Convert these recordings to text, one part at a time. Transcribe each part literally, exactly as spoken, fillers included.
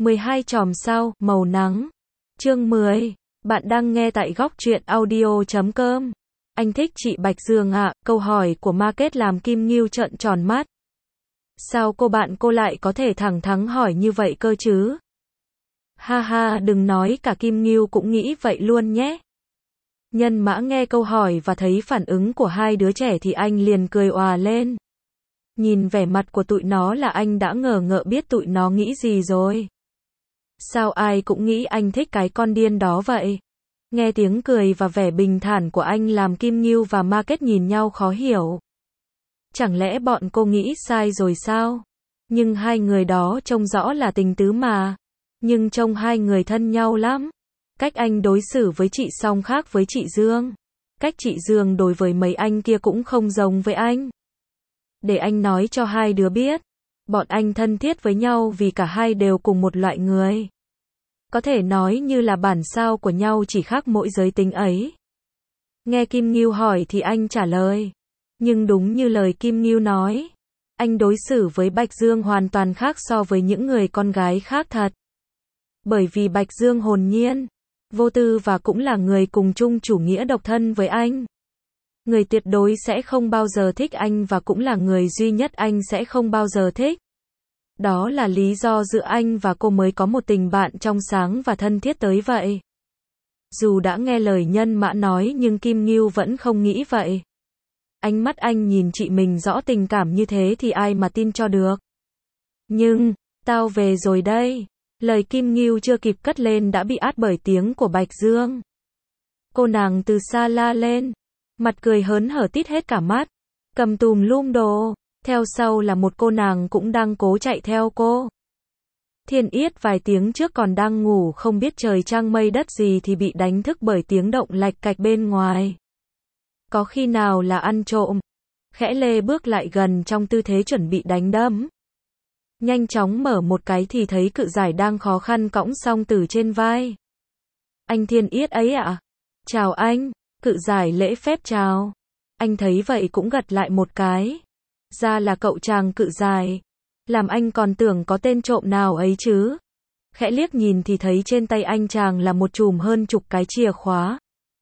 mười hai chòm sao, màu nắng. Chương mười. Bạn đang nghe tại góc truyện audio chấm com. Anh thích chị Bạch Dương ạ, à? Câu hỏi của Market làm Kim Ngưu trợn tròn mắt. Sao cô bạn cô lại có thể thẳng thắn hỏi như vậy cơ chứ? Ha ha, đừng nói, cả Kim Ngưu cũng nghĩ vậy luôn nhé. Nhân Mã nghe câu hỏi và thấy phản ứng của hai đứa trẻ thì anh liền cười òa lên. Nhìn vẻ mặt của tụi nó là anh đã ngờ ngợ biết tụi nó nghĩ gì rồi. Sao ai cũng nghĩ anh thích cái con điên đó vậy? Nghe tiếng cười và vẻ bình thản của anh làm Kim Ngưu và Market nhìn nhau khó hiểu. Chẳng lẽ bọn cô nghĩ sai rồi sao? Nhưng hai người đó trông rõ là tình tứ mà. Nhưng trông hai người thân nhau lắm. Cách anh đối xử với chị Song khác với chị Dương. Cách chị Dương đối với mấy anh kia cũng không giống với anh. Để anh nói cho hai đứa biết. Bọn anh thân thiết với nhau vì cả hai đều cùng một loại người. Có thể nói như là bản sao của nhau, chỉ khác mỗi giới tính ấy. Nghe Kim Ngưu hỏi thì anh trả lời. Nhưng đúng như lời Kim Ngưu nói. Anh đối xử với Bạch Dương hoàn toàn khác so với những người con gái khác thật. Bởi vì Bạch Dương hồn nhiên, vô tư và cũng là người cùng chung chủ nghĩa độc thân với anh. Người tuyệt đối sẽ không bao giờ thích anh và cũng là người duy nhất anh sẽ không bao giờ thích. Đó là lý do giữa anh và cô mới có một tình bạn trong sáng và thân thiết tới vậy. Dù đã nghe lời Nhân Mã nói nhưng Kim Ngưu vẫn không nghĩ vậy. Ánh mắt anh nhìn chị mình rõ tình cảm như thế thì ai mà tin cho được. Nhưng, tao về rồi đây. Lời Kim Ngưu chưa kịp cất lên đã bị át bởi tiếng của Bạch Dương. Cô nàng từ xa la lên. Mặt cười hớn hở tít hết cả mắt. Cầm tùm lum đồ. Theo sau là một cô nàng cũng đang cố chạy theo cô. Thiên Yết vài tiếng trước còn đang ngủ không biết trời trăng mây đất gì thì bị đánh thức bởi tiếng động lạch cạch bên ngoài. Có khi nào là ăn trộm? Khẽ lê bước lại gần trong tư thế chuẩn bị đánh đấm. Nhanh chóng mở một cái thì thấy Cự Giải đang khó khăn cõng song tử trên vai. Anh Thiên Yết ấy ạ? À? Chào anh. Cự Giải lễ phép chào. Anh thấy vậy cũng gật lại một cái. Ra là cậu chàng Cự Giải. Làm anh còn tưởng có tên trộm nào ấy chứ. Khẽ liếc nhìn thì thấy trên tay anh chàng là một chùm hơn chục cái chìa khóa.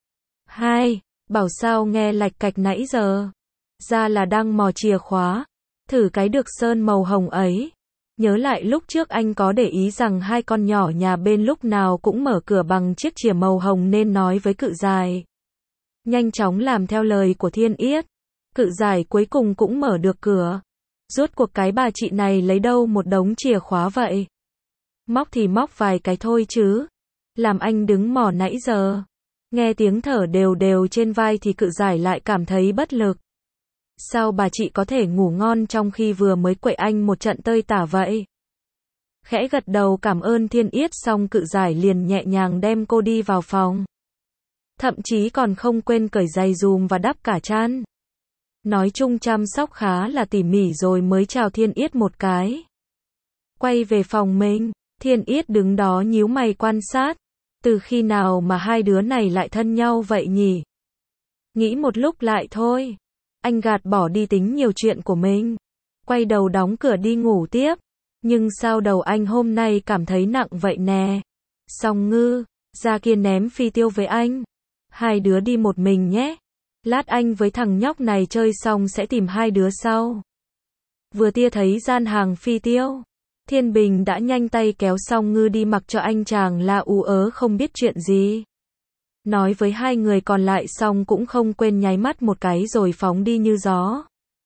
Hai, bảo sao nghe lạch cạch nãy giờ. Ra là đang mò chìa khóa. Thử cái được sơn màu hồng ấy. Nhớ lại lúc trước anh có để ý rằng hai con nhỏ nhà bên lúc nào cũng mở cửa bằng chiếc chìa màu hồng nên nói với Cự Giải. Nhanh chóng làm theo lời của Thiên Yết. Cự Giải cuối cùng cũng mở được cửa. Rốt cuộc cái bà chị này lấy đâu một đống chìa khóa vậy? Móc thì móc vài cái thôi chứ. Làm anh đứng mò nãy giờ. Nghe tiếng thở đều đều trên vai thì Cự Giải lại cảm thấy bất lực. Sao bà chị có thể ngủ ngon trong khi vừa mới quậy anh một trận tơi tả vậy? Khẽ gật đầu cảm ơn Thiên Yết xong Cự Giải liền nhẹ nhàng đem cô đi vào phòng. Thậm chí còn không quên cởi giày giùm và đắp cả chăn. Nói chung chăm sóc khá là tỉ mỉ rồi mới chào Thiên Yết một cái. Quay về phòng mình, Thiên Yết đứng đó nhíu mày quan sát. Từ khi nào mà hai đứa này lại thân nhau vậy nhỉ? Nghĩ một lúc lại thôi. Anh gạt bỏ đi tính nhiều chuyện của mình. Quay đầu đóng cửa đi ngủ tiếp. Nhưng sao đầu anh hôm nay cảm thấy nặng vậy nè? Song Ngư, ra kia ném phi tiêu với anh. Hai đứa đi một mình nhé. Lát anh với thằng nhóc này chơi xong sẽ tìm hai đứa sau. Vừa tia thấy gian hàng phi tiêu. Thiên Bình đã nhanh tay kéo Song Ngư đi mặc cho anh chàng la ú ớ không biết chuyện gì. Nói với hai người còn lại xong cũng không quên nháy mắt một cái rồi phóng đi như gió.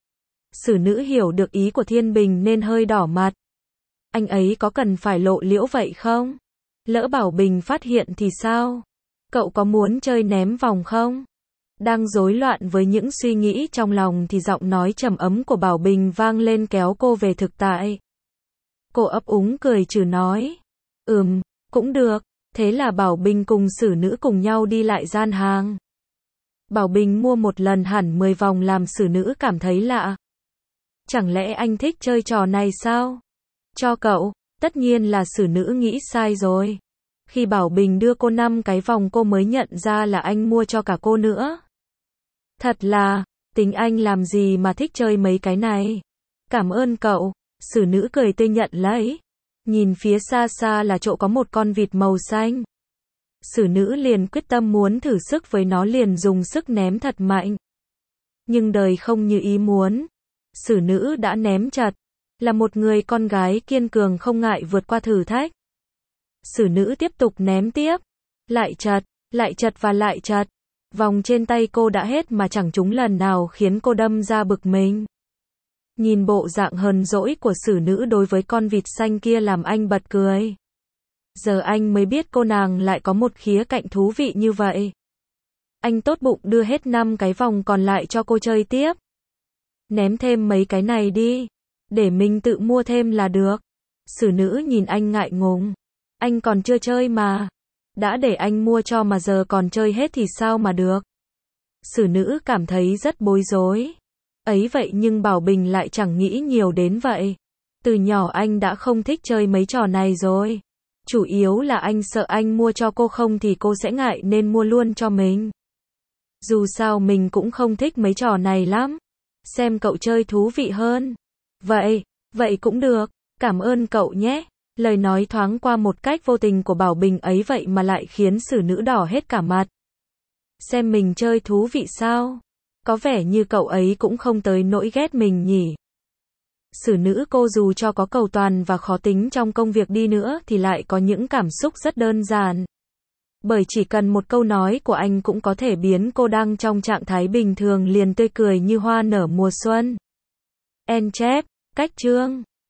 Sử Nữ hiểu được ý của Thiên Bình nên hơi đỏ mặt. Anh ấy có cần phải lộ liễu vậy không? Lỡ Bảo Bình phát hiện thì sao? Cậu có muốn chơi ném vòng không? Đang rối loạn với những suy nghĩ trong lòng thì giọng nói trầm ấm của Bảo Bình vang lên kéo cô về thực tại. Cô ấp úng cười trừ nói. Ừm, cũng được. Thế là Bảo Bình cùng Sử Nữ cùng nhau đi lại gian hàng. Bảo Bình mua một lần hẳn mười vòng làm Sử Nữ cảm thấy lạ. Chẳng lẽ anh thích chơi trò này sao? Cho cậu, tất nhiên là Sử Nữ nghĩ sai rồi. Khi Bảo Bình đưa cô năm cái vòng cô mới nhận ra là anh mua cho cả cô nữa. Thật là, tính anh làm gì mà thích chơi mấy cái này. Cảm ơn cậu, Sử Nữ cười tươi nhận lấy. Nhìn phía xa xa là chỗ có một con vịt màu xanh. Xử nữ liền quyết tâm muốn thử sức với nó, liền dùng sức ném thật mạnh. Nhưng đời không như ý muốn. Xử nữ đã ném chật. Là một người con gái kiên cường không ngại vượt qua thử thách. Xử nữ tiếp tục ném tiếp. Lại chật, lại chật và lại chật. Vòng trên tay cô đã hết mà chẳng trúng lần nào, khiến cô đâm ra bực mình. Nhìn bộ dạng hờn dỗi của xử nữ đối với con vịt xanh kia làm anh bật cười. Giờ anh mới biết cô nàng lại có một khía cạnh thú vị như vậy. Anh tốt bụng đưa hết năm cái vòng còn lại cho cô chơi tiếp. Ném thêm mấy cái này đi. Để mình tự mua thêm là được. Xử nữ nhìn anh ngại ngùng. Anh còn chưa chơi mà. Đã để anh mua cho mà giờ còn chơi hết thì sao mà được. Xử nữ cảm thấy rất bối rối. Ấy vậy nhưng Bảo Bình lại chẳng nghĩ nhiều đến vậy. Từ nhỏ anh đã không thích chơi mấy trò này rồi. Chủ yếu là anh sợ anh mua cho cô không thì cô sẽ ngại nên mua luôn cho mình. Dù sao mình cũng không thích mấy trò này lắm. Xem cậu chơi thú vị hơn. Vậy, vậy cũng được. Cảm ơn cậu nhé. Lời nói thoáng qua một cách vô tình của Bảo Bình ấy vậy mà lại khiến xử nữ đỏ hết cả mặt. Xem mình chơi thú vị sao? Có vẻ như cậu ấy cũng không tới nỗi ghét mình nhỉ. Xử nữ cô dù cho có cầu toàn và khó tính trong công việc đi nữa thì lại có những cảm xúc rất đơn giản. Bởi chỉ cần một câu nói của anh cũng có thể biến cô đang trong trạng thái bình thường liền tươi cười như hoa nở mùa xuân. End chép, cách chương.